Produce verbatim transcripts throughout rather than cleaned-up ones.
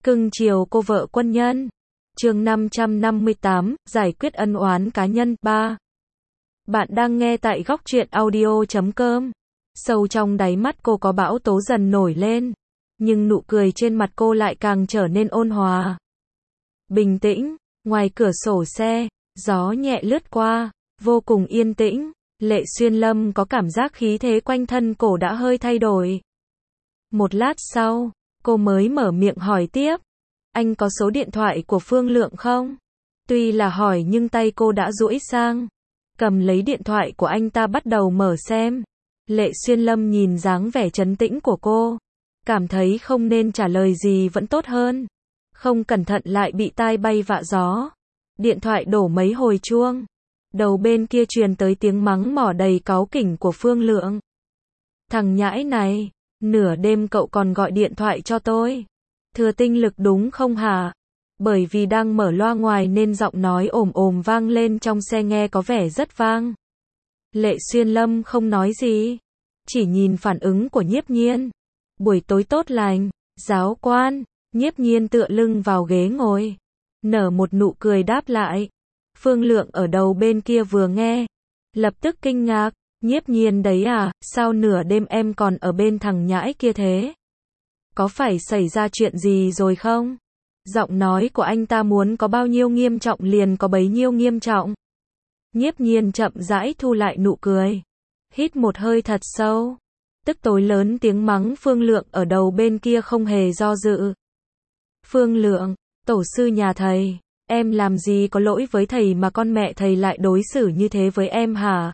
Cưng chiều cô vợ quân nhân. Chương năm trăm năm mươi tám, giải quyết ân oán cá nhân. ba. Bạn đang nghe tại góc truyện audio chấm com. Sâu trong đáy mắt cô có bão tố dần nổi lên, nhưng nụ cười trên mặt cô lại càng trở nên ôn hòa. Bình tĩnh, ngoài cửa sổ xe, gió nhẹ lướt qua, vô cùng yên tĩnh. Lệ Xuyên Lâm có cảm giác khí thế quanh thân cổ đã hơi thay đổi. Một lát sau, cô mới mở miệng hỏi tiếp. Anh có số điện thoại của Phương Lượng không? Tuy là hỏi nhưng tay cô đã duỗi sang, cầm lấy điện thoại của anh ta bắt đầu mở xem. Lệ Xuyên Lâm nhìn dáng vẻ trấn tĩnh của cô, cảm thấy không nên trả lời gì vẫn tốt hơn. Không cẩn thận lại bị tai bay vạ gió. Điện thoại đổ mấy hồi chuông. Đầu bên kia truyền tới tiếng mắng mỏ đầy cáu kỉnh của Phương Lượng. Thằng nhãi này, nửa đêm cậu còn gọi điện thoại cho tôi. Thừa tinh lực đúng không hả? Bởi vì đang mở loa ngoài nên giọng nói ồm ồm vang lên trong xe nghe có vẻ rất vang. Lệ Xuyên Lâm không nói gì, chỉ nhìn phản ứng của Nhiếp Nhiên. Buổi tối tốt lành, giáo quan. Nhiếp Nhiên tựa lưng vào ghế ngồi, nở một nụ cười đáp lại. Phương Lượng ở đầu bên kia vừa nghe, lập tức kinh ngạc. Nhiếp Nhiên đấy à, sao nửa đêm em còn ở bên thằng nhãi kia thế? Có phải xảy ra chuyện gì rồi không? Giọng nói của anh ta muốn có bao nhiêu nghiêm trọng liền có bấy nhiêu nghiêm trọng. Nhiếp Nhiên chậm rãi thu lại nụ cười, hít một hơi thật sâu, tức tối lớn tiếng mắng Phương Lượng ở đầu bên kia không hề do dự. Phương Lượng, tổ sư nhà thầy, em làm gì có lỗi với thầy mà con mẹ thầy lại đối xử như thế với em hả?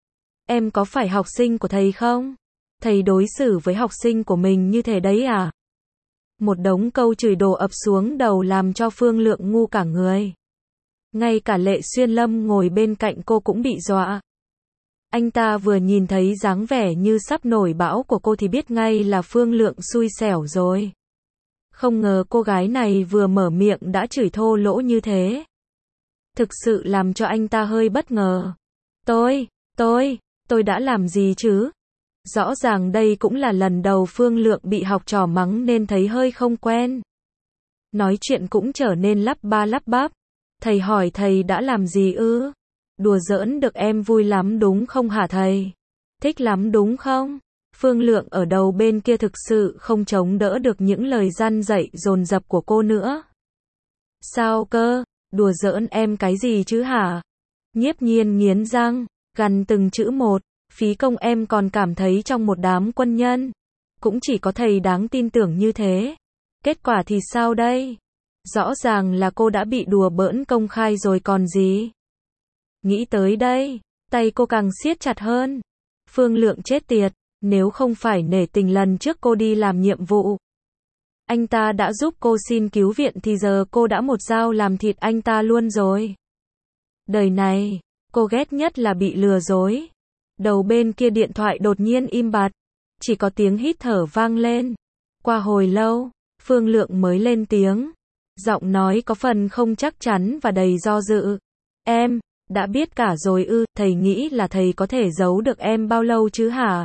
Em có phải học sinh của thầy không? Thầy đối xử với học sinh của mình như thế đấy à? Một đống câu chửi đồ ập xuống đầu làm cho Phương Lượng ngu cả người. Ngay cả Lệ Xuyên Lâm ngồi bên cạnh cô cũng bị dọa. Anh ta vừa nhìn thấy dáng vẻ như sắp nổi bão của cô thì biết ngay là Phương Lượng xui xẻo rồi. Không ngờ cô gái này vừa mở miệng đã chửi thô lỗ như thế. Thực sự làm cho anh ta hơi bất ngờ. Tôi, tôi, tôi đã làm gì chứ? Rõ ràng đây cũng là lần đầu Phương Lượng bị học trò mắng nên thấy hơi không quen. Nói chuyện cũng trở nên lắp ba lắp bắp. Thầy hỏi thầy đã làm gì ư? Đùa giỡn được em vui lắm đúng không hả thầy? Thích lắm đúng không? Phương Lượng ở đầu bên kia thực sự không chống đỡ được những lời răn dạy dồn dập của cô nữa. Sao cơ? Đùa giỡn em cái gì chứ hả? Nhiếp Nhiên nghiến răng, gằn từng chữ một. Phí công em còn cảm thấy trong một đám quân nhân, cũng chỉ có thầy đáng tin tưởng như thế. Kết quả thì sao đây? Rõ ràng là cô đã bị đùa bỡn công khai rồi còn gì. Nghĩ tới đây, tay cô càng siết chặt hơn. Phương Lượng chết tiệt, nếu không phải nể tình lần trước cô đi làm nhiệm vụ, anh ta đã giúp cô xin cứu viện thì giờ cô đã một dao làm thịt anh ta luôn rồi. Đời này, cô ghét nhất là bị lừa dối. Đầu bên kia điện thoại đột nhiên im bặt, chỉ có tiếng hít thở vang lên. Qua hồi lâu, Phương Lượng mới lên tiếng, giọng nói có phần không chắc chắn và đầy do dự. Em, đã biết cả rồi ư, thầy nghĩ là thầy có thể giấu được em bao lâu chứ hả?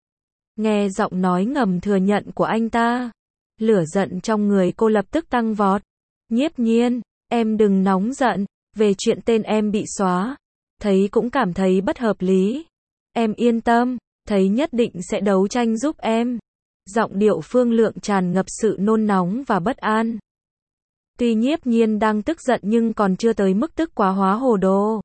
Nghe giọng nói ngầm thừa nhận của anh ta, lửa giận trong người cô lập tức tăng vọt. Nhiếp Nhiên, em đừng nóng giận, về chuyện tên em bị xóa, thấy cũng cảm thấy bất hợp lý. Em yên tâm, thầy nhất định sẽ đấu tranh giúp em. Giọng điệu Phương Lượng tràn ngập sự nôn nóng và bất an. Tuy Nhiếp Nhiên đang tức giận nhưng còn chưa tới mức tức quá hóa hồ đồ.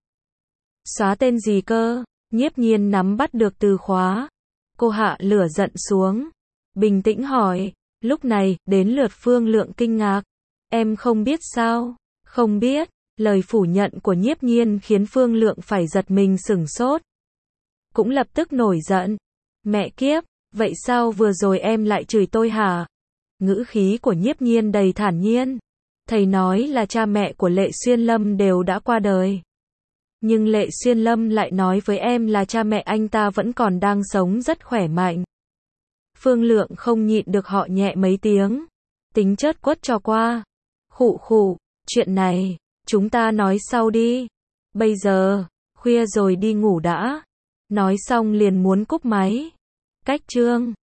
Xóa tên gì cơ? Nhiếp Nhiên nắm bắt được từ khóa. Cô hạ lửa giận xuống, bình tĩnh hỏi. Lúc này, đến lượt Phương Lượng kinh ngạc. Em không biết sao? Không biết. Lời phủ nhận của Nhiếp Nhiên khiến Phương Lượng phải giật mình sửng sốt. Cũng lập tức nổi giận. Mẹ kiếp, vậy sao vừa rồi em lại chửi tôi hả? Ngữ khí của Nhiếp Nhiên đầy thản nhiên. Thầy nói là cha mẹ của Lệ Xuyên Lâm đều đã qua đời. Nhưng Lệ Xuyên Lâm lại nói với em là cha mẹ anh ta vẫn còn đang sống rất khỏe mạnh. Phương Lượng không nhịn được họ nhẹ mấy tiếng, tính chớt quất cho qua. Khụ khụ, chuyện này, chúng ta nói sau đi. Bây giờ, khuya rồi đi ngủ đã. Nói xong liền muốn cúp máy. Cách chương